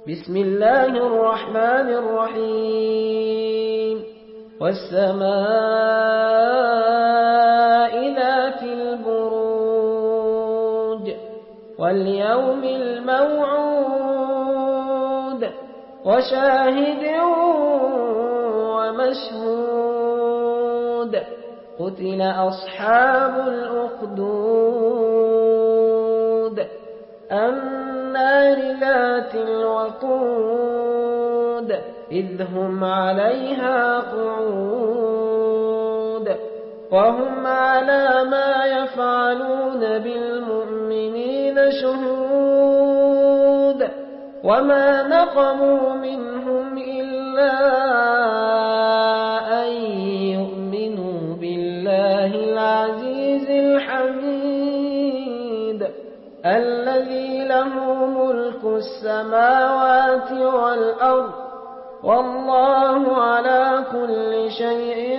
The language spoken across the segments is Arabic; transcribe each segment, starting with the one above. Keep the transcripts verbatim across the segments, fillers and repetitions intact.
بسم الله الرحمن الرحيم والسماء ذات البروج واليوم الموعود وشاهد ومشهود قتل أصحاب الأخدود النار ذات الوقود إذ هم عليها قعود وهم على ما يفعلون بالمؤمنين شهود وما نقموا منهم إلا أن يؤمنوا بالله العزيز الحميد الذي له ملك السماوات والأرض والله على كل شيء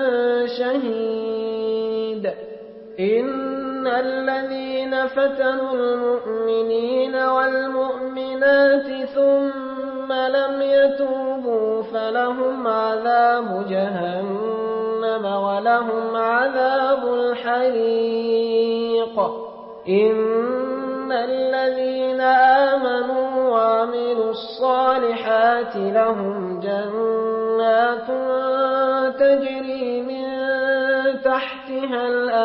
شهيد إن الذين فتنوا المؤمنين والمؤمنات ثم لم يتوبوا فلهم عذاب جهنم ولهم عذاب الحريق إن الذين آمنوا وعملوا الصالحات لهم جنات تجري من تحتها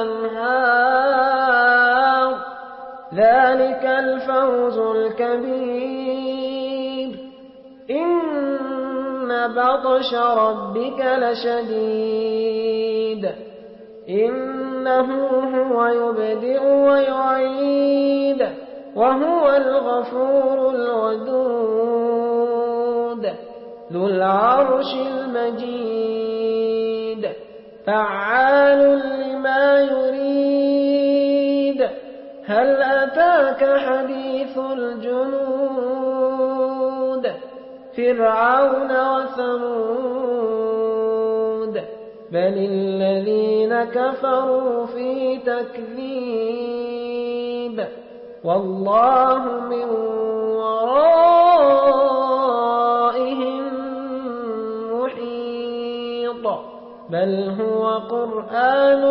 الأنهار ذلك الفوز الكبير إن بطش ربك لشديد إنه هو يبدئ ويعيد وهو الغفور الودود ذو العرش المجيد فعال لما يريد هل أتاك حديث الجنود فرعون وثمود بل الذين كفروا في تكذيب والله من ورائهم محيط بل هو قرآن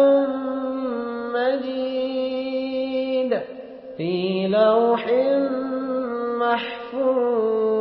مجيد في لوح محفوظ.